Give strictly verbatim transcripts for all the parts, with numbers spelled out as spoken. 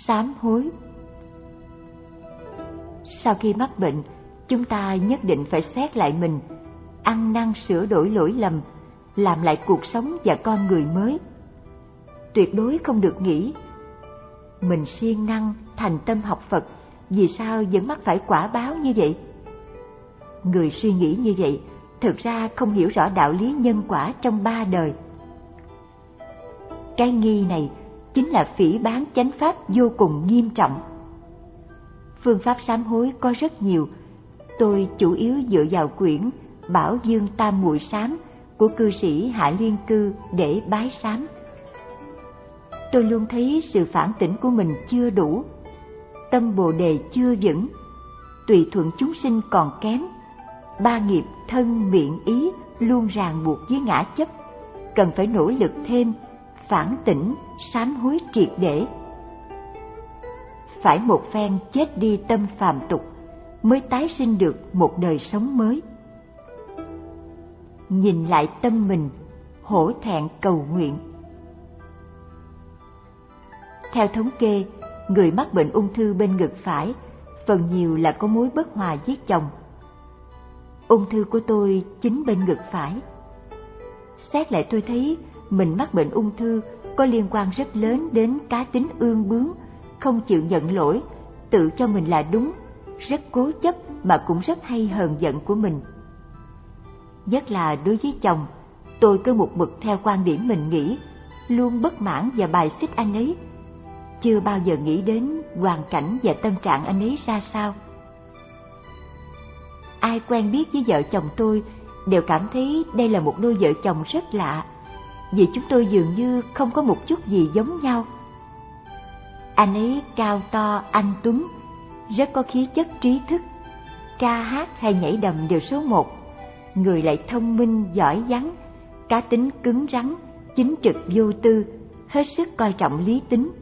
sám hối. Sau khi mắc bệnh, chúng ta nhất định phải xét lại mình, ăn năn sửa đổi lỗi lầm, làm lại cuộc sống và con người mới. Tuyệt đối không được nghĩ mình siêng năng thành tâm học Phật, vì sao vẫn mắc phải quả báo như vậy? Người suy nghĩ như vậy thực ra không hiểu rõ đạo lý nhân quả trong ba đời. Cái nghi này chính là phỉ báng chánh pháp vô cùng nghiêm trọng. Phương pháp sám hối có rất nhiều, tôi chủ yếu dựa vào quyển Bảo Dương Tam Muội Sám của cư sĩ Hạ Liên Cư để bái sám. Tôi luôn thấy sự phản tỉnh của mình chưa đủ, tâm Bồ Đề chưa vững, tùy thuận chúng sinh còn kém, ba nghiệp thân miệng ý luôn ràng buộc với ngã chấp, cần phải nỗ lực thêm, phản tỉnh, sám hối triệt để. Phải một phen chết đi tâm phàm tục mới tái sinh được một đời sống mới. Nhìn lại tâm mình, hổ thẹn cầu nguyện. Theo thống kê, người mắc bệnh ung thư bên ngực phải phần nhiều là có mối bất hòa với chồng. Ung thư của tôi chính bên ngực phải. Xét lại tôi thấy mình mắc bệnh ung thư có liên quan rất lớn đến cá tính ương bướng, không chịu nhận lỗi, tự cho mình là đúng, rất cố chấp mà cũng rất hay hờn giận của mình. Nhất là đối với chồng, tôi cứ một mực theo quan điểm mình nghĩ, luôn bất mãn và bài xích anh ấy, chưa bao giờ nghĩ đến hoàn cảnh và tâm trạng anh ấy ra sao. Ai quen biết với vợ chồng tôi đều cảm thấy đây là một đôi vợ chồng rất lạ, vì chúng tôi dường như không có một chút gì giống nhau. Anh ấy cao to, anh tuấn, rất có khí chất trí thức, ca hát hay nhảy đầm đều số một, người lại thông minh, giỏi vắng, cá tính cứng rắn, chính trực vô tư, hết sức coi trọng lý tính.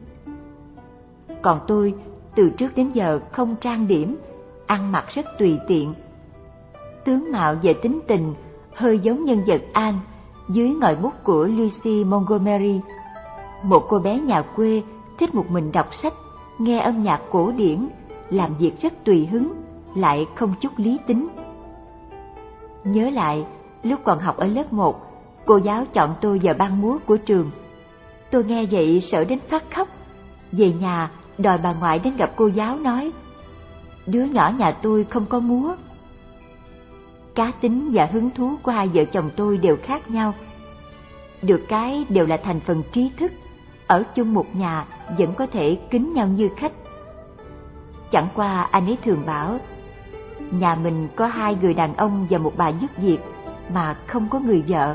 Còn tôi, từ trước đến giờ không trang điểm, ăn mặc rất tùy tiện. Tướng mạo và tính tình hơi giống nhân vật Anne dưới ngòi bút của Lucy Montgomery, một cô bé nhà quê thích một mình đọc sách, nghe âm nhạc cổ điển, làm việc rất tùy hứng, lại không chút lý tính. Nhớ lại, lúc còn học ở lớp một, cô giáo chọn tôi vào ban múa của trường. Tôi nghe vậy sợ đến phát khóc. Về nhà, đòi bà ngoại đến gặp cô giáo nói, đứa nhỏ nhà tôi không có múa. Cá tính và hứng thú của hai vợ chồng tôi đều khác nhau. Được cái đều là thành phần trí thức, ở chung một nhà vẫn có thể kính nhau như khách. Chẳng qua anh ấy thường bảo, nhà mình có hai người đàn ông và một bà giúp việc mà không có người vợ.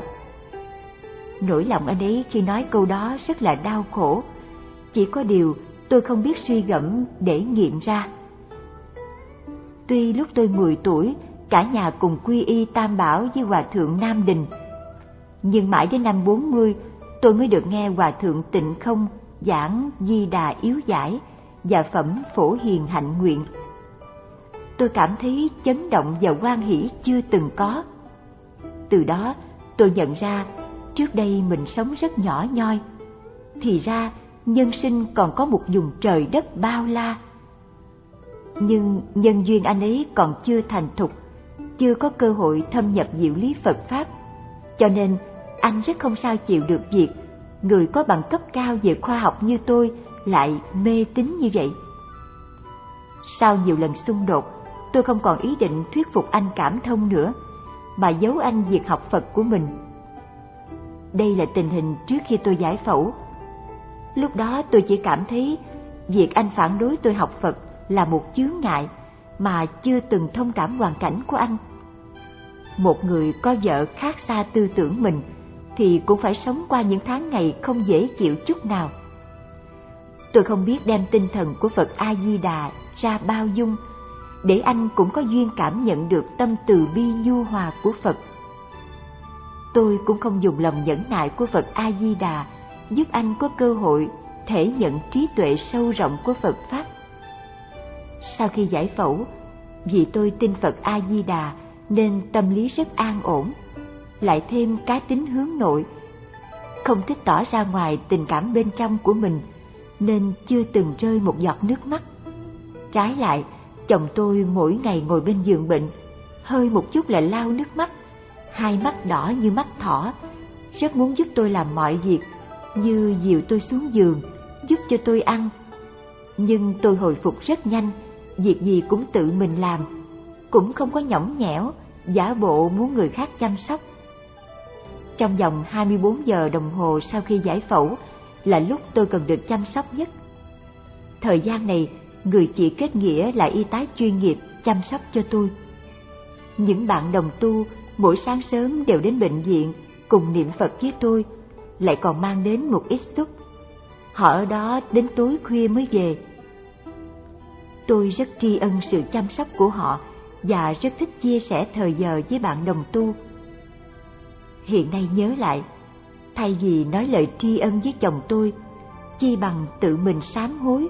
Nỗi lòng anh ấy khi nói câu đó rất là đau khổ, chỉ có điều tôi không biết suy gẫm để nghiệm ra. Tuy lúc tôi mười tuổi, cả nhà cùng quy y Tam Bảo với Hòa Thượng Nam Đình, nhưng mãi đến năm bốn mươi tôi mới được nghe Hòa Thượng Tịnh Không giảng Di Đà Yếu Giải và phẩm Phổ Hiền Hạnh Nguyện. Tôi cảm thấy chấn động và hoan hỷ chưa từng có. Từ đó tôi nhận ra trước đây mình sống rất nhỏ nhoi, thì ra nhân sinh còn có một vùng trời đất bao la. Nhưng nhân duyên anh ấy còn chưa thành thục, chưa có cơ hội thâm nhập diệu lý Phật Pháp, cho nên anh rất không sao chịu được việc người có bằng cấp cao về khoa học như tôi lại mê tín như vậy. Sau nhiều lần xung đột, tôi không còn ý định thuyết phục anh cảm thông nữa, mà giấu anh việc học Phật của mình. Đây là tình hình trước khi tôi giải phẫu. Lúc đó tôi chỉ cảm thấy việc anh phản đối tôi học Phật là một chướng ngại, mà chưa từng thông cảm hoàn cảnh của anh. Một người có vợ khác xa tư tưởng mình thì cũng phải sống qua những tháng ngày không dễ chịu chút nào. Tôi không biết đem tinh thần của Phật A-di-đà ra bao dung, để anh cũng có duyên cảm nhận được tâm từ bi nhu hòa của Phật. Tôi cũng không dùng lòng nhẫn nại của Phật A-di-đà giúp anh có cơ hội thể nhận trí tuệ sâu rộng của Phật Pháp. Sau khi giải phẫu, vì tôi tin Phật A-di-đà nên tâm lý rất an ổn, lại thêm cá tính hướng nội, không thích tỏ ra ngoài tình cảm bên trong của mình, nên chưa từng rơi một giọt nước mắt. Trái lại, chồng tôi mỗi ngày ngồi bên giường bệnh, hơi một chút là lau nước mắt, hai mắt đỏ như mắt thỏ, rất muốn giúp tôi làm mọi việc, như dìu tôi xuống giường, giúp cho tôi ăn. Nhưng tôi hồi phục rất nhanh, việc gì cũng tự mình làm, cũng không có nhõng nhẽo, giả bộ muốn người khác chăm sóc. Trong vòng hai mươi bốn giờ đồng hồ sau khi giải phẫu là lúc tôi cần được chăm sóc nhất. Thời gian này, người chị kết nghĩa là y tá chuyên nghiệp chăm sóc cho tôi. Những bạn đồng tu mỗi sáng sớm đều đến bệnh viện cùng niệm Phật với tôi, lại còn mang đến một ít xúc. Họ ở đó đến tối khuya mới về. Tôi rất tri ân sự chăm sóc của họ và rất thích chia sẻ thời giờ với bạn đồng tu. Hiện nay nhớ lại, thay vì nói lời tri ân với chồng tôi, chi bằng tự mình sám hối.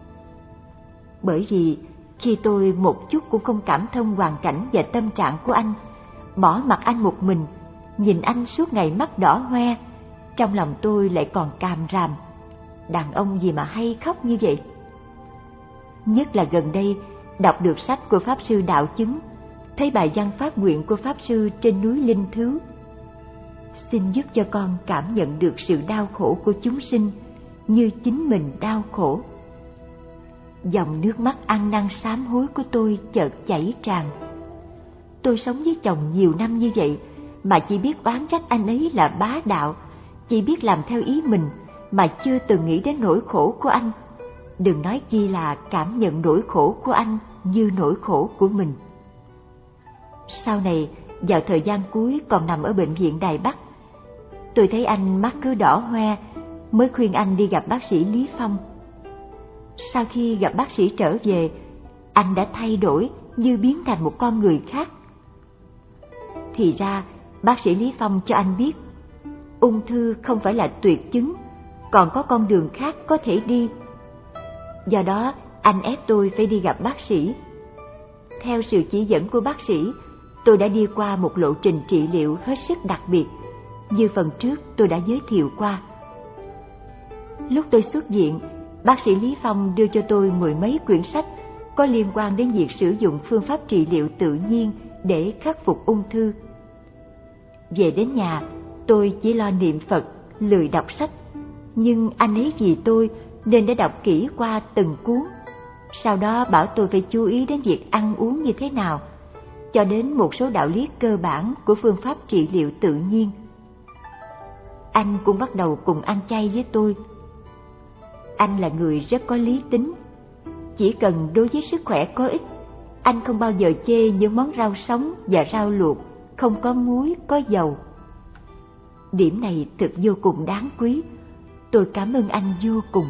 Bởi vì khi tôi một chút cũng không cảm thông hoàn cảnh và tâm trạng của anh, bỏ mặc anh một mình, nhìn anh suốt ngày mắt đỏ hoe, trong lòng tôi lại còn càm ràm. Đàn ông gì mà hay khóc như vậy? Nhất là gần đây, đọc được sách của Pháp Sư Đạo Chứng, thấy bài văn phát nguyện của Pháp Sư trên núi Linh Thứ. Xin giúp cho con cảm nhận được sự đau khổ của chúng sinh như chính mình đau khổ. Dòng nước mắt ăn năn sám hối của tôi chợt chảy tràn. Tôi sống với chồng nhiều năm như vậy mà chỉ biết oán trách anh ấy là bá đạo, chỉ biết làm theo ý mình mà chưa từng nghĩ đến nỗi khổ của anh. Đừng nói chi là cảm nhận nỗi khổ của anh như nỗi khổ của mình. Sau này, vào thời gian cuối còn nằm ở bệnh viện Đài Bắc, tôi thấy anh mắt cứ đỏ hoe, mới khuyên anh đi gặp bác sĩ Lý Phong. Sau khi gặp bác sĩ trở về, anh đã thay đổi như biến thành một con người khác. Thì ra, bác sĩ Lý Phong cho anh biết, ung thư không phải là tuyệt chứng, còn có con đường khác có thể đi. Do đó, anh ép tôi phải đi gặp bác sĩ. Theo sự chỉ dẫn của bác sĩ, tôi đã đi qua một lộ trình trị liệu hết sức đặc biệt, như phần trước tôi đã giới thiệu qua. Lúc tôi xuất viện, bác sĩ Lý Phong đưa cho tôi mười mấy quyển sách có liên quan đến việc sử dụng phương pháp trị liệu tự nhiên để khắc phục ung thư. Về đến nhà, tôi chỉ lo niệm Phật, lười đọc sách, nhưng anh ấy vì tôi nên đã đọc kỹ qua từng cuốn. Sau đó bảo tôi phải chú ý đến việc ăn uống như thế nào, cho đến một số đạo lý cơ bản của phương pháp trị liệu tự nhiên. Anh cũng bắt đầu cùng ăn chay với tôi. Anh là người rất có lý tính. Chỉ cần đối với sức khỏe có ích, anh không bao giờ chê những món rau sống và rau luộc, không có muối, có dầu. Điểm này thực vô cùng đáng quý. Tôi cảm ơn anh vô cùng.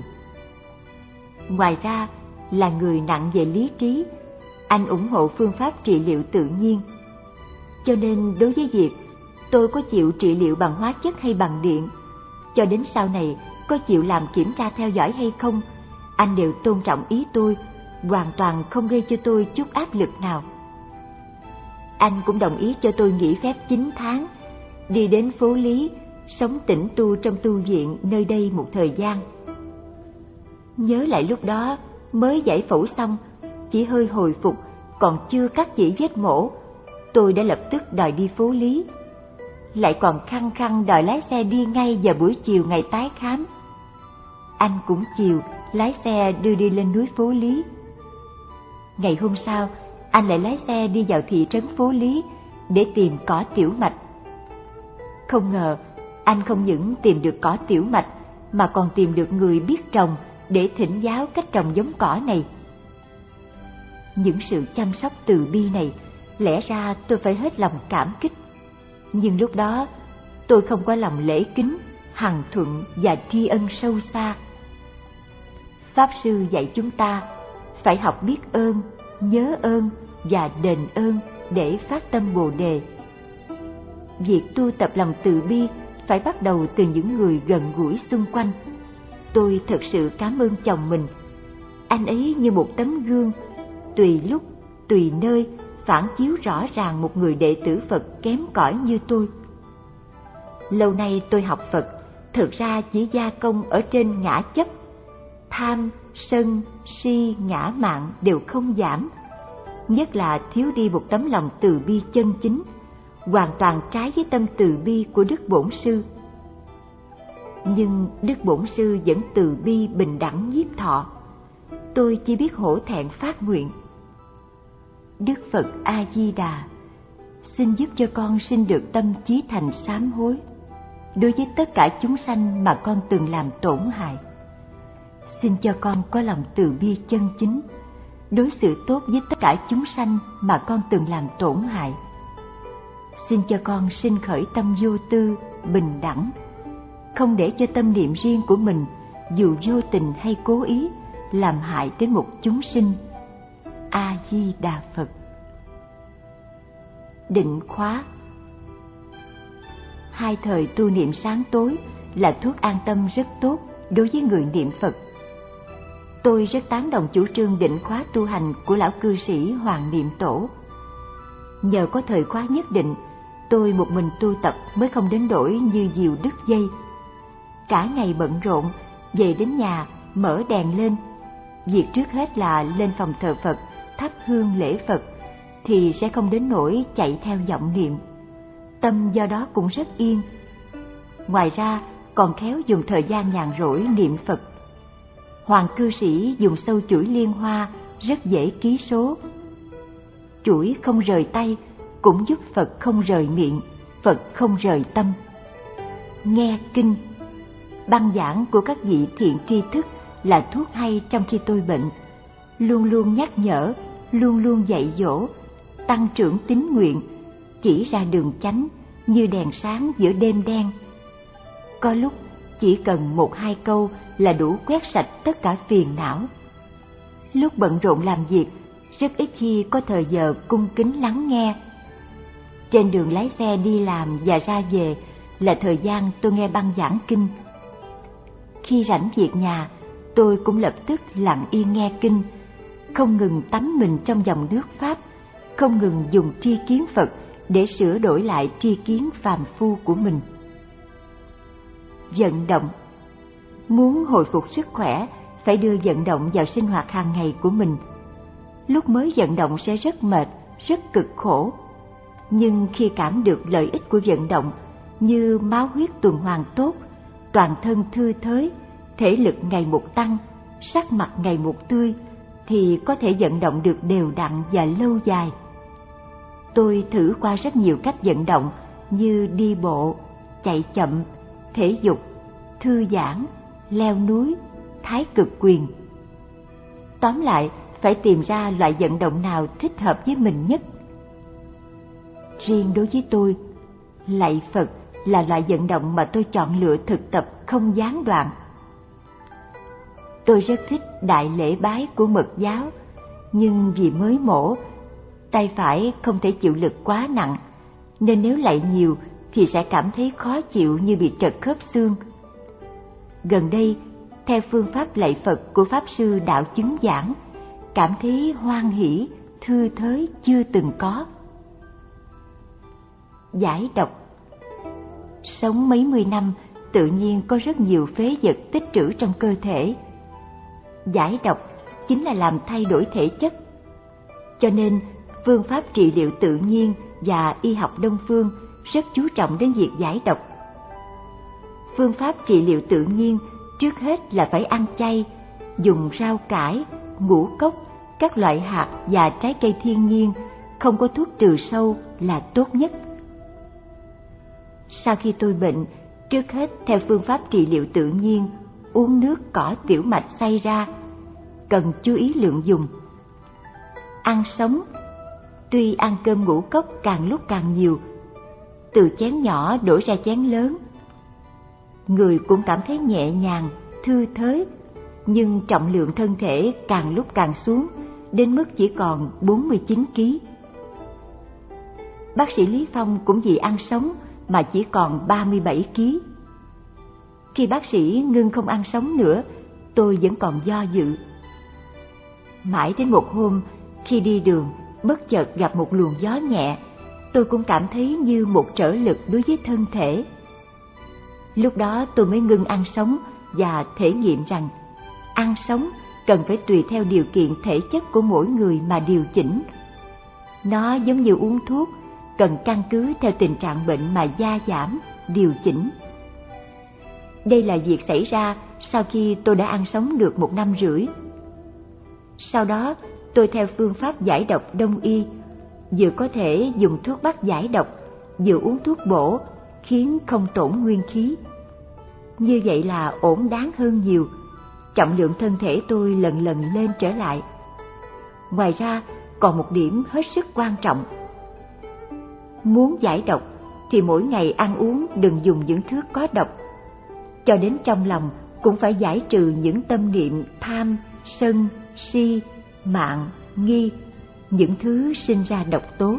Ngoài ra, là người nặng về lý trí, anh ủng hộ phương pháp trị liệu tự nhiên. Cho nên đối với việc tôi có chịu trị liệu bằng hóa chất hay bằng điện, cho đến sau này có chịu làm kiểm tra theo dõi hay không, anh đều tôn trọng ý tôi, hoàn toàn không gây cho tôi chút áp lực nào. Anh cũng đồng ý cho tôi nghỉ phép chín tháng, đi đến phố Lý, sống tĩnh tu trong tu viện nơi đây một thời gian. Nhớ lại lúc đó mới giải phẫu xong, chỉ hơi hồi phục, còn chưa cắt chỉ vết mổ, tôi đã lập tức đòi đi phố Lý, lại còn khăng khăng đòi lái xe đi ngay vào buổi chiều ngày tái khám. Anh cũng chiều lái xe đưa đi lên núi Phố Lý. Ngày hôm sau, anh lại lái xe đi vào thị trấn Phố Lý để tìm cỏ tiểu mạch. Không ngờ, anh không những tìm được cỏ tiểu mạch mà còn tìm được người biết trồng để thỉnh giáo cách trồng giống cỏ này. Những sự chăm sóc từ bi này, lẽ ra tôi phải hết lòng cảm kích. Nhưng lúc đó, tôi không có lòng lễ kính, hằng thuận và tri ân sâu xa. Pháp Sư dạy chúng ta phải học biết ơn, nhớ ơn và đền ơn để phát tâm Bồ Đề. Việc tu tập lòng từ bi phải bắt đầu từ những người gần gũi xung quanh. Tôi thật sự cảm ơn chồng mình. Anh ấy như một tấm gương, tùy lúc, tùy nơi phản chiếu rõ ràng một người đệ tử Phật kém cỏi như tôi. Lâu nay tôi học Phật, thực ra chỉ gia công ở trên ngã chấp. tham, sân, si, ngã mạn đều không giảm, nhất là thiếu đi một tấm lòng từ bi chân chính, hoàn toàn trái với tâm từ bi của Đức Bổn Sư. Nhưng Đức Bổn Sư vẫn từ bi bình đẳng nhiếp thọ. Tôi chỉ biết hổ thẹn phát nguyện: Đức Phật A Di Đà, xin giúp cho con sinh được tâm chí thành sám hối đối với tất cả chúng sanh mà con từng làm tổn hại. Xin cho con có lòng từ bi chân chính, đối xử tốt với tất cả chúng sanh mà con từng làm tổn hại. Xin cho con sinh khởi tâm vô tư, bình đẳng, không để cho tâm niệm riêng của mình, dù vô tình hay cố ý, làm hại đến một chúng sinh. A Di Đà Phật. Định khóa. Hai thời tu niệm sáng tối là thuốc an tâm rất tốt đối với người niệm Phật. Tôi rất tán đồng chủ trương định khóa tu hành của lão cư sĩ Hoàng Niệm Tổ. Nhờ có thời khóa nhất định, tôi một mình tu tập mới không đến nỗi như diều đứt dây. Cả ngày bận rộn, về đến nhà mở đèn lên, việc trước hết là lên phòng thờ Phật, thắp hương lễ Phật, thì sẽ không đến nỗi chạy theo vọng niệm. Tâm do đó cũng rất yên. Ngoài ra còn khéo dùng thời gian nhàn rỗi niệm Phật. Hoàng cư sĩ dùng sâu chuỗi liên hoa rất dễ ký số. Chuỗi không rời tay cũng giúp Phật không rời miệng, Phật không rời tâm. Nghe kinh, băng giảng của các vị thiện tri thức là thuốc hay trong khi tôi bệnh, luôn luôn nhắc nhở, luôn luôn dạy dỗ, tăng trưởng tín nguyện, chỉ ra đường chánh như đèn sáng giữa đêm đen. Có lúc chỉ cần một hai câu là đủ quét sạch tất cả phiền não. Lúc bận rộn làm việc, rất ít khi có thời giờ cung kính lắng nghe. Trên đường lái xe đi làm và ra về là thời gian tôi nghe băng giảng kinh. Khi rảnh việc nhà, tôi cũng lập tức lặng yên nghe kinh, không ngừng tắm mình trong dòng nước Pháp, không ngừng dùng tri kiến Phật để sửa đổi lại tri kiến phàm phu của mình. Vận động. Muốn hồi phục sức khỏe, phải đưa vận động vào sinh hoạt hàng ngày của mình. Lúc mới vận động sẽ rất mệt, rất cực khổ. Nhưng khi cảm được lợi ích của vận động, như máu huyết tuần hoàn tốt, toàn thân thư thới, thể lực ngày một tăng, sắc mặt ngày một tươi, thì có thể vận động được đều đặn và lâu dài. Tôi thử qua rất nhiều cách vận động như đi bộ, chạy chậm, thể dục, thư giãn, leo núi, thái cực quyền. Tóm lại, phải tìm ra loại vận động nào thích hợp với mình nhất. Riêng đối với tôi, lạy Phật là loại vận động mà tôi chọn lựa thực tập không gián đoạn. Tôi rất thích đại lễ bái của Mật giáo, nhưng vì mới mổ, tay phải không thể chịu lực quá nặng, nên nếu lạy nhiều thì sẽ cảm thấy khó chịu như bị trật khớp xương. Gần đây, theo phương pháp lạy Phật của Pháp Sư Đạo Chứng giảng, cảm thấy hoan hỷ, thư thới chưa từng có. Giải độc. Sống mấy mươi năm, tự nhiên có rất nhiều phế vật tích trữ trong cơ thể. Giải độc chính là làm thay đổi thể chất. Cho nên, phương pháp trị liệu tự nhiên và y học Đông phương rất chú trọng đến việc giải độc. Phương pháp trị liệu tự nhiên trước hết là phải ăn chay, dùng rau cải, ngũ cốc, các loại hạt và trái cây thiên nhiên, không có thuốc trừ sâu là tốt nhất. Sau khi tôi bệnh, trước hết theo phương pháp trị liệu tự nhiên, uống nước cỏ tiểu mạch xay ra, cần chú ý lượng dùng. Ăn sống, tuy ăn cơm ngũ cốc càng lúc càng nhiều, từ chén nhỏ đổ ra chén lớn. Người cũng cảm thấy nhẹ nhàng, thư thới, nhưng trọng lượng thân thể càng lúc càng xuống, đến mức chỉ còn bốn mươi chín ki lô gam. Bác sĩ Lý Phong cũng vì ăn sống mà chỉ còn ba mươi bảy ki lô gam. Khi bác sĩ ngưng không ăn sống nữa, tôi vẫn còn do dự. Mãi đến một hôm, khi đi đường, bất chợt gặp một luồng gió nhẹ, tôi cũng cảm thấy như một trở lực đối với thân thể. Lúc đó tôi mới ngưng ăn sống và thể nghiệm rằng ăn sống cần phải tùy theo điều kiện thể chất của mỗi người mà điều chỉnh. Nó giống như uống thuốc, cần căn cứ theo tình trạng bệnh mà gia giảm, điều chỉnh. Đây là việc xảy ra sau khi tôi đã ăn sống được một năm rưỡi. Sau đó, tôi theo phương pháp giải độc Đông y, vừa có thể dùng thuốc bắc giải độc, vừa uống thuốc bổ, khiến không tổn nguyên khí. Như vậy là ổn đáng hơn nhiều, trọng lượng thân thể tôi lần lần lên trở lại. Ngoài ra, còn một điểm hết sức quan trọng. Muốn giải độc thì mỗi ngày ăn uống đừng dùng những thứ có độc. Cho đến trong lòng cũng phải giải trừ những tâm niệm tham, sân, si, mạn, nghi, những thứ sinh ra độc tố.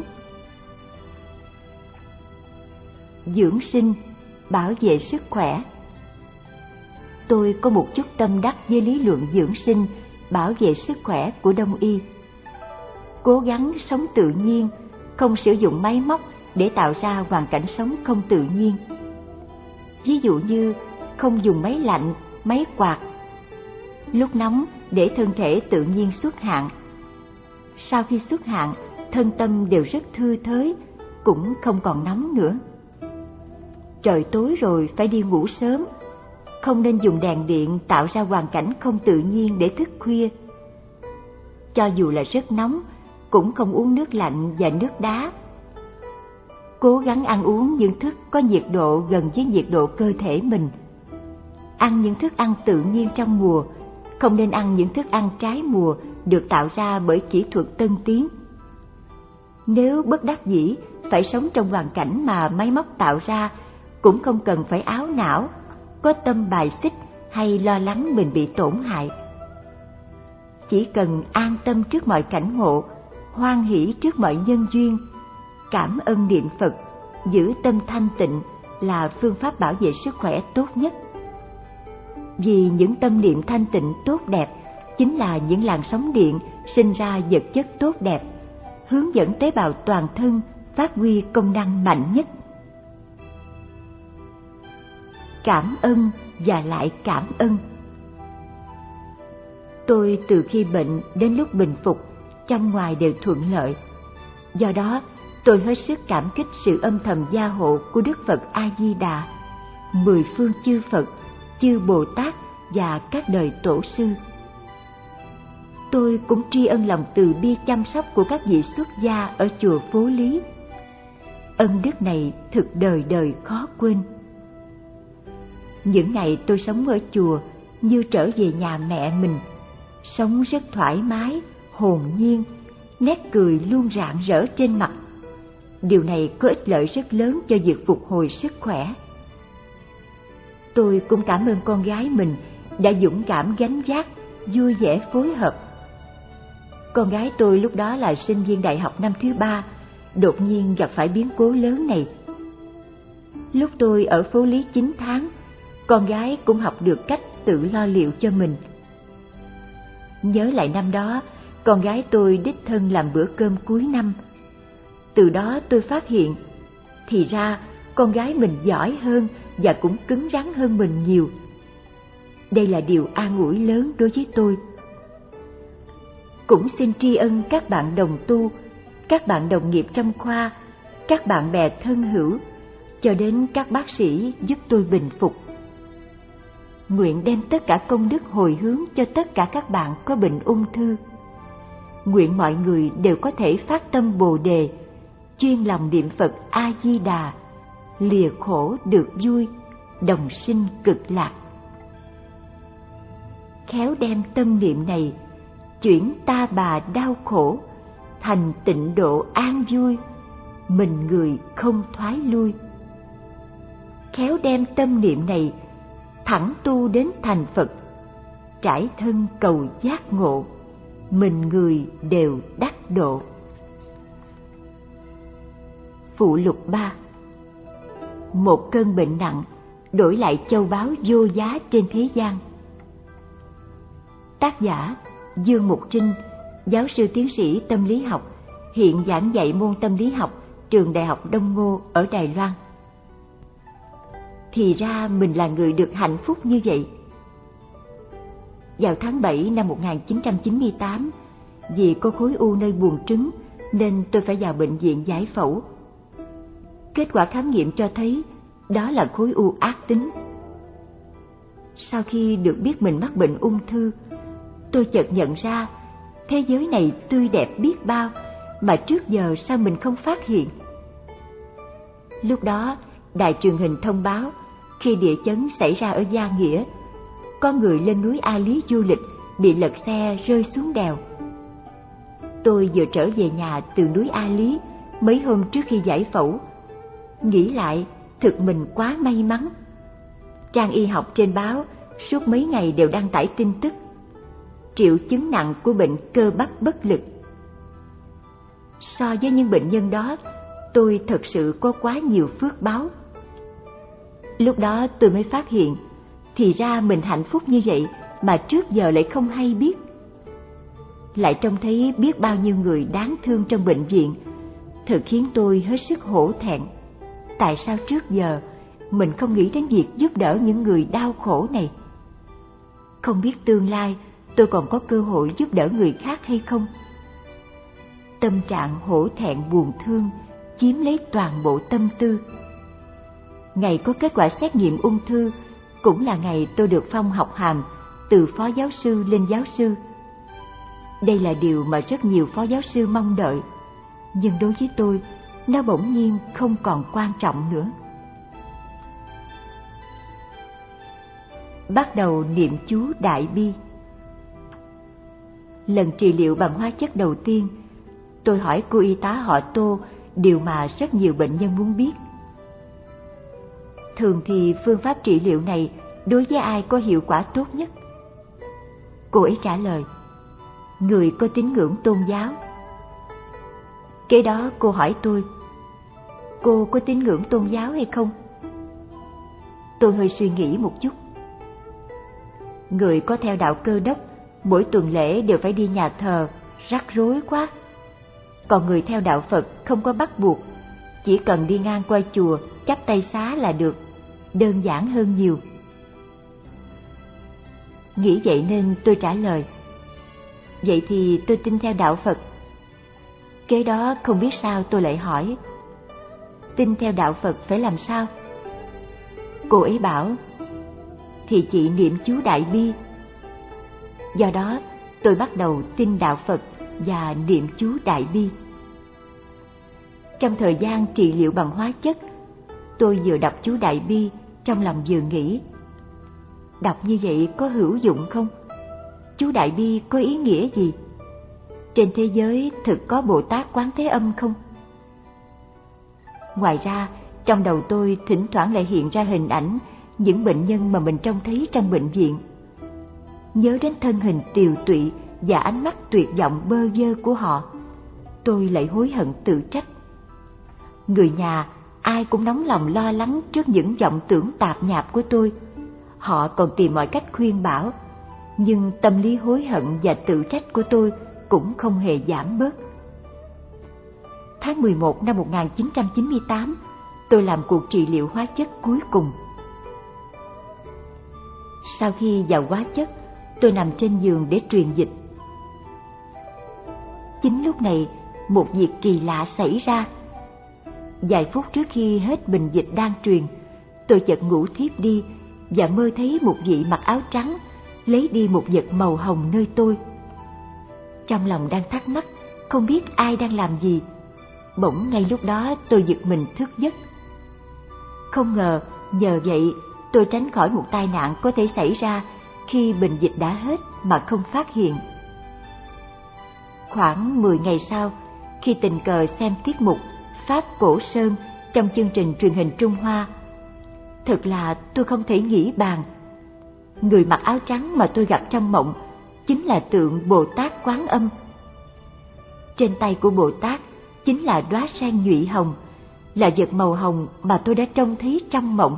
Dưỡng sinh, bảo vệ sức khỏe. Tôi có một chút tâm đắc với lý luận dưỡng sinh, bảo vệ sức khỏe của Đông y. Cố gắng sống tự nhiên, không sử dụng máy móc để tạo ra hoàn cảnh sống không tự nhiên. Ví dụ như không dùng máy lạnh, máy quạt. Lúc nóng để thân thể tự nhiên xuất hạn. Sau khi xuất hạn, thân tâm đều rất thư thới, cũng không còn nóng nữa. Trời tối rồi phải đi ngủ sớm, không nên dùng đèn điện tạo ra hoàn cảnh không tự nhiên để thức khuya. Cho dù là rất nóng, cũng không uống nước lạnh và nước đá. Cố gắng ăn uống những thức có nhiệt độ gần với nhiệt độ cơ thể mình. Ăn những thức ăn tự nhiên trong mùa, không nên ăn những thức ăn trái mùa được tạo ra bởi kỹ thuật tân tiến. Nếu bất đắc dĩ phải sống trong hoàn cảnh mà máy móc tạo ra, cũng không cần phải áo não, có tâm bài xích hay lo lắng mình bị tổn hại. Chỉ cần an tâm trước mọi cảnh ngộ, hoan hỷ trước mọi nhân duyên, cảm ơn niệm Phật, giữ tâm thanh tịnh là phương pháp bảo vệ sức khỏe tốt nhất. Vì những tâm niệm thanh tịnh tốt đẹp chính là những làn sóng điện sinh ra vật chất tốt đẹp, hướng dẫn tế bào toàn thân phát huy công năng mạnh nhất. Cảm ơn và lại cảm ơn. Tôi từ khi bệnh đến lúc bình phục, trong ngoài đều thuận lợi. Do đó, tôi hết sức cảm kích sự âm thầm gia hộ của Đức Phật A Di Đà, mười phương chư Phật, chư Bồ Tát và các đời tổ sư. Tôi cũng tri ân lòng từ bi chăm sóc của các vị xuất gia ở chùa Phố Lý. Ân đức này thực đời đời khó quên. Những ngày tôi sống ở chùa như trở về nhà mẹ mình, sống rất thoải mái, hồn nhiên, nét cười luôn rạng rỡ trên mặt. Điều này có ích lợi rất lớn cho việc phục hồi sức khỏe. Tôi cũng cảm ơn con gái mình đã dũng cảm gánh vác, vui vẻ phối hợp. Con gái tôi lúc đó là sinh viên đại học năm thứ ba, đột nhiên gặp phải biến cố lớn này. Lúc tôi ở Phố Lý chín tháng, con gái cũng học được cách tự lo liệu cho mình. Nhớ lại năm đó, con gái tôi đích thân làm bữa cơm cuối năm. Từ đó tôi phát hiện, thì ra con gái mình giỏi hơn và cũng cứng rắn hơn mình nhiều. Đây là điều an ủi lớn đối với tôi. Cũng xin tri ân các bạn đồng tu, các bạn đồng nghiệp trong khoa, các bạn bè thân hữu, cho đến các bác sĩ giúp tôi bình phục. Nguyện đem tất cả công đức hồi hướng cho tất cả các bạn có bệnh ung thư. Nguyện mọi người đều có thể phát tâm Bồ Đề, chuyên lòng niệm Phật A Di Đà, lìa khổ được vui, đồng sinh cực lạc. Khéo đem tâm niệm này chuyển ta bà đau khổ thành tịnh độ an vui, mình người không thoái lui. Khéo đem tâm niệm này thẳng tu đến thành Phật, trải thân cầu giác ngộ, mình người đều đắc độ. Phụ lục ba. Một cơn bệnh nặng đổi lại châu báu vô giá trên thế gian. Tác giả Dương Mục Trinh, giáo sư tiến sĩ tâm lý học, hiện giảng dạy môn tâm lý học trường Đại học Đông Ngô ở Đài Loan. Thì ra mình là người được hạnh phúc như vậy. Vào tháng bảy năm một nghìn chín trăm chín mươi tám, vì có khối u nơi buồng trứng nên tôi phải vào bệnh viện giải phẫu. Kết quả khám nghiệm cho thấy đó là khối u ác tính. Sau khi được biết mình mắc bệnh ung thư, tôi chợt nhận ra thế giới này tươi đẹp biết bao mà trước giờ sao mình không phát hiện. Lúc đó, đài truyền hình thông báo khi địa chấn xảy ra ở Gia Nghĩa, có người lên núi A Lý du lịch bị lật xe rơi xuống đèo. Tôi vừa trở về nhà từ núi A Lý mấy hôm trước khi giải phẫu. Nghĩ lại, thực mình quá may mắn. Trang y học trên báo suốt mấy ngày đều đăng tải tin tức triệu chứng nặng của bệnh cơ bắp bất lực. So với những bệnh nhân đó, tôi thật sự có quá nhiều phước báo. Lúc đó tôi mới phát hiện, thì ra mình hạnh phúc như vậy mà trước giờ lại không hay biết. Lại trông thấy biết bao nhiêu người đáng thương trong bệnh viện, thật khiến tôi hết sức hổ thẹn. Tại sao trước giờ mình không nghĩ đến việc giúp đỡ những người đau khổ này? Không biết tương lai tôi còn có cơ hội giúp đỡ người khác hay không? Tâm trạng hổ thẹn buồn thương chiếm lấy toàn bộ tâm tư. Ngày có kết quả xét nghiệm ung thư cũng là ngày tôi được phong học hàm từ phó giáo sư lên giáo sư. Đây là điều mà rất nhiều phó giáo sư mong đợi, nhưng đối với tôi, nó bỗng nhiên không còn quan trọng nữa. Bắt đầu niệm chú Đại Bi. Lần trị liệu bằng hóa chất đầu tiên, tôi hỏi cô y tá họ Tô điều mà rất nhiều bệnh nhân muốn biết. Thường thì phương pháp trị liệu này đối với ai có hiệu quả tốt nhất? Cô ấy trả lời, người có tín ngưỡng tôn giáo. Kế đó cô hỏi tôi, cô có tín ngưỡng tôn giáo hay không? Tôi hơi suy nghĩ một chút. Người có theo đạo Cơ Đốc, mỗi tuần lễ đều phải đi nhà thờ, rắc rối quá. Còn người theo đạo Phật không có bắt buộc, chỉ cần đi ngang qua chùa, chắp tay xá là được, đơn giản hơn nhiều. Nghĩ vậy nên tôi trả lời, vậy thì tôi tin theo đạo Phật. Kế đó không biết sao tôi lại hỏi, tin theo đạo Phật phải làm sao? Cô ấy bảo, thì chị niệm chú Đại Bi. Do đó tôi bắt đầu tin đạo Phật và niệm chú Đại Bi. Trong thời gian trị liệu bằng hóa chất, tôi vừa đọc chú Đại Bi, trong lòng vừa nghĩ, đọc như vậy có hữu dụng không? Chú Đại Bi có ý nghĩa gì? Trên thế giới thực có Bồ Tát Quán Thế Âm không? Ngoài ra, trong đầu tôi thỉnh thoảng lại hiện ra hình ảnh những bệnh nhân mà mình trông thấy trong bệnh viện. Nhớ đến thân hình tiều tụy và ánh mắt tuyệt vọng bơ vơ của họ, tôi lại hối hận tự trách. Người nhà ai cũng nóng lòng lo lắng trước những vọng tưởng tạp nhạp của tôi. Họ còn tìm mọi cách khuyên bảo, nhưng tâm lý hối hận và tự trách của tôi cũng không hề giảm bớt. Tháng mười một năm một nghìn chín trăm chín mươi tám, tôi làm cuộc trị liệu hóa chất cuối cùng. Sau khi vào hóa chất, tôi nằm trên giường để truyền dịch. Chính lúc này, một việc kỳ lạ xảy ra. Vài phút trước khi hết bình dịch đang truyền, tôi chợt ngủ thiếp đi và mơ thấy một vị mặc áo trắng lấy đi một vật màu hồng nơi tôi. Trong lòng đang thắc mắc, không biết ai đang làm gì. Bỗng ngay lúc đó tôi giật mình thức giấc. Không ngờ nhờ vậy tôi tránh khỏi một tai nạn có thể xảy ra khi bình dịch đã hết mà không phát hiện. Khoảng mười ngày sau, khi tình cờ xem tiết mục Pháp Cổ Sơn trong chương trình truyền hình Trung Hoa, thật là tôi không thể nghĩ bàn. Người mặc áo trắng mà tôi gặp trong mộng chính là tượng Bồ Tát Quán Âm. Trên tay của Bồ Tát chính là đóa sen nhụy hồng, là vật màu hồng mà tôi đã trông thấy trong mộng.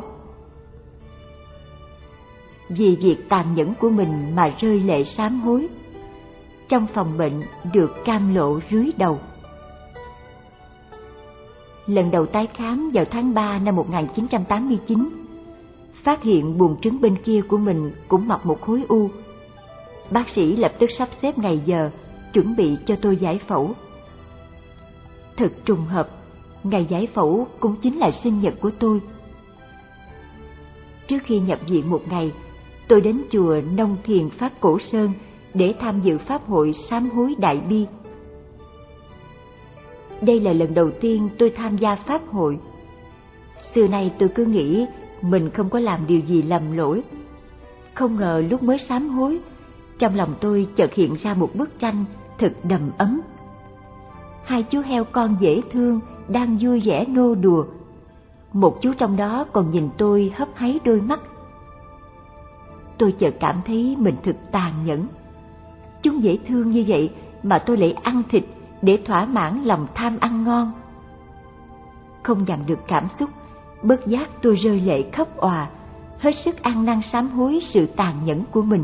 Vì việc tàn nhẫn của mình mà rơi lệ sám hối, trong phòng bệnh được cam lộ rưới đầu. Lần đầu tái khám vào tháng ba năm một nghìn chín trăm tám mươi chín, phát hiện buồng trứng bên kia của mình cũng mọc một khối u. bác sĩ lập tức sắp xếp ngày giờ, chuẩn bị cho tôi giải phẫu. Thật trùng hợp, ngày giải phẫu cũng chính là sinh nhật của tôi. Trước khi nhập viện một ngày, tôi đến chùa Nông Thiền Pháp Cổ Sơn để tham dự pháp hội sám hối đại bi. Đây là lần đầu tiên tôi tham gia pháp hội. Xưa nay tôi cứ nghĩ mình không có làm điều gì lầm lỗi. Không ngờ lúc mới sám hối, trong lòng tôi chợt hiện ra một bức tranh thật đầm ấm. Hai chú heo con dễ thương đang vui vẻ nô đùa. Một chú trong đó còn nhìn tôi hấp háy đôi mắt. Tôi chợt cảm thấy mình thật tàn nhẫn. Chúng dễ thương như vậy mà tôi lại ăn thịt để thỏa mãn lòng tham ăn ngon. Không dằn được cảm xúc, bất giác tôi rơi lệ khóc òa, hết sức ăn năn sám hối sự tàn nhẫn của mình.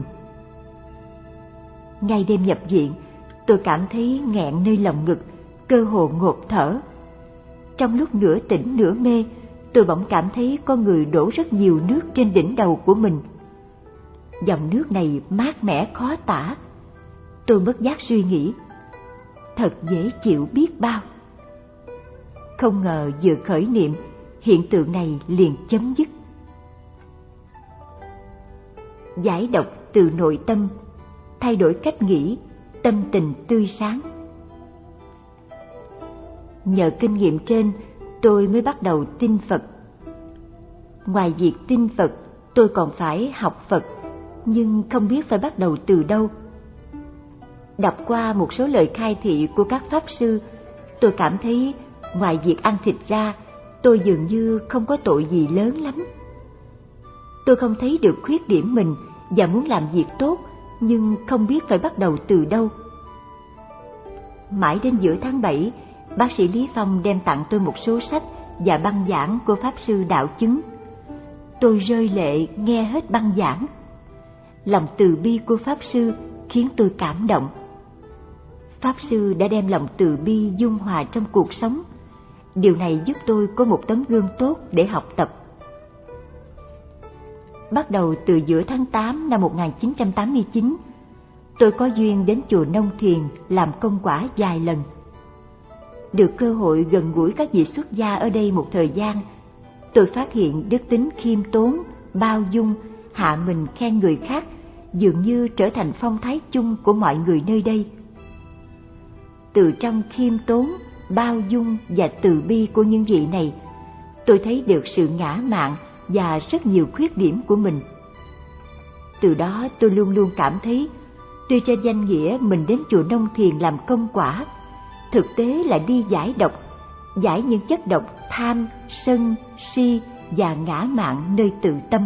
Ngay đêm nhập viện, tôi cảm thấy nghẹn nơi lòng ngực, cơ hồ ngộp thở. Trong lúc nửa tỉnh nửa mê, tôi bỗng cảm thấy có người đổ rất nhiều nước trên đỉnh đầu của mình. Dòng nước này mát mẻ khó tả. Tôi bất giác suy nghĩ, thật dễ chịu biết bao. Không ngờ vừa khởi niệm, hiện tượng này liền chấm dứt. Giải độc từ nội tâm, thay đổi cách nghĩ, tâm tình tươi sáng. Nhờ kinh nghiệm trên, tôi mới bắt đầu tin Phật. Ngoài việc tin Phật, tôi còn phải học Phật, nhưng không biết phải bắt đầu từ đâu. Đọc qua một số lời khai thị của các pháp sư, tôi cảm thấy ngoài việc ăn thịt ra, tôi dường như không có tội gì lớn lắm. Tôi không thấy được khuyết điểm mình và muốn làm việc tốt, nhưng không biết phải bắt đầu từ đâu. Mãi đến giữa tháng bảy, bác sĩ Lý Phong đem tặng tôi một số sách và băng giảng của Pháp Sư Đạo Chứng. Tôi rơi lệ nghe hết băng giảng. Lòng từ bi của Pháp Sư khiến tôi cảm động. Pháp Sư đã đem lòng từ bi dung hòa trong cuộc sống. Điều này giúp tôi có một tấm gương tốt để học tập. Bắt đầu từ giữa tháng tám năm một nghìn chín trăm tám mươi chín, tôi có duyên đến chùa Nông Thiền làm công quả vài lần. Được cơ hội gần gũi các vị xuất gia ở đây một thời gian, tôi phát hiện đức tính khiêm tốn, bao dung, hạ mình khen người khác dường như trở thành phong thái chung của mọi người nơi đây. Từ trong khiêm tốn, bao dung và từ bi của những vị này, tôi thấy được sự ngã mạn và rất nhiều khuyết điểm của mình. Từ đó tôi luôn luôn cảm thấy, tuy trên danh nghĩa mình đến chùa Nông Thiền làm công quả, thực tế là đi giải độc, giải những chất độc tham, sân, si và ngã mạn nơi tự tâm.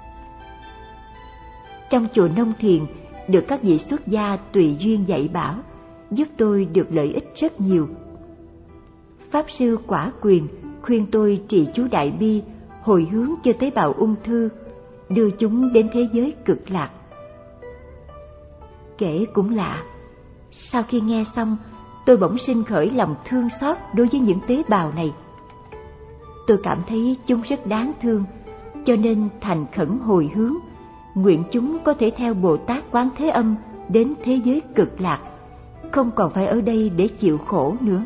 Trong chùa Nông Thiền được các vị xuất gia tùy duyên dạy bảo, giúp tôi được lợi ích rất nhiều. Pháp Sư Quả Quyền khuyên tôi trì chú Đại Bi, hồi hướng cho tế bào ung thư, đưa chúng đến thế giới cực lạc. Kể cũng lạ, sau khi nghe xong, tôi bỗng sinh khởi lòng thương xót đối với những tế bào này. Tôi cảm thấy chúng rất đáng thương, cho nên thành khẩn hồi hướng, nguyện chúng có thể theo Bồ Tát Quán Thế Âm đến thế giới cực lạc, không còn phải ở đây để chịu khổ nữa.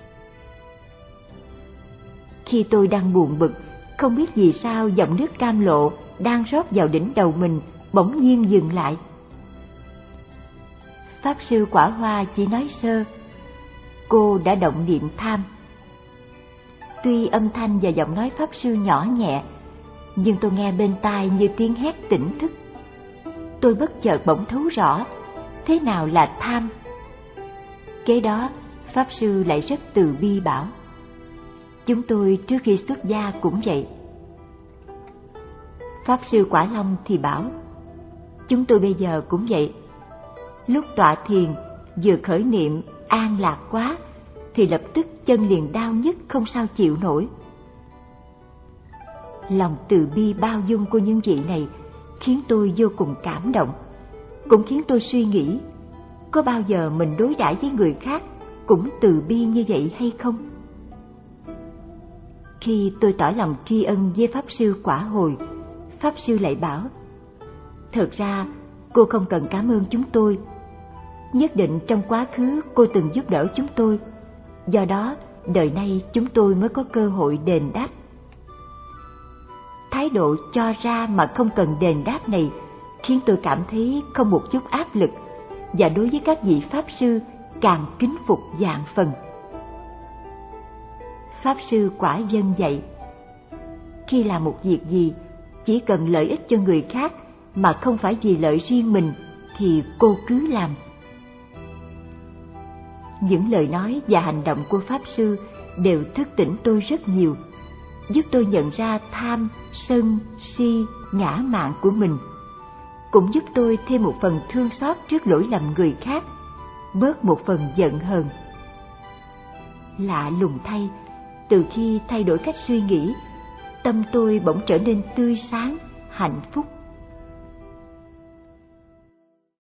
Khi tôi đang buồn bực, không biết vì sao dòng nước cam lộ đang rót vào đỉnh đầu mình bỗng nhiên dừng lại. Pháp Sư Quả Hoa chỉ nói sơ, cô đã động niệm tham. Tuy âm thanh và giọng nói Pháp Sư nhỏ nhẹ, nhưng tôi nghe bên tai như tiếng hét tỉnh thức. Tôi bất chợt bỗng thấu rõ thế nào là tham. Kế đó, Pháp Sư lại rất từ bi bảo, chúng tôi trước khi xuất gia cũng vậy. Pháp Sư Quả Long thì bảo, chúng tôi bây giờ cũng vậy. Lúc tọa thiền, vừa khởi niệm an lạc quá, thì lập tức chân liền đau nhức không sao chịu nổi. Lòng từ bi bao dung của những vị này khiến tôi vô cùng cảm động, cũng khiến tôi suy nghĩ, có bao giờ mình đối đãi với người khác cũng từ bi như vậy hay không? Khi tôi tỏ lòng tri ân với Pháp Sư Quả Hồi, Pháp Sư lại bảo, thật ra cô không cần cảm ơn chúng tôi. Nhất định trong quá khứ cô từng giúp đỡ chúng tôi, do đó đời nay chúng tôi mới có cơ hội đền đáp. Thái độ cho ra mà không cần đền đáp này khiến tôi cảm thấy không một chút áp lực, và đối với các vị Pháp Sư càng kính phục vạn phần. Pháp Sư quả dân dạy, khi làm một việc gì, chỉ cần lợi ích cho người khác mà không phải vì lợi riêng mình thì cô cứ làm. Những lời nói và hành động của Pháp Sư đều thức tỉnh tôi rất nhiều, giúp tôi nhận ra tham, sân, si, ngã mạn của mình, cũng giúp tôi thêm một phần thương xót trước lỗi lầm người khác, bớt một phần giận hờn. Lạ lùng thay, từ khi thay đổi cách suy nghĩ, tâm tôi bỗng trở nên tươi sáng, hạnh phúc.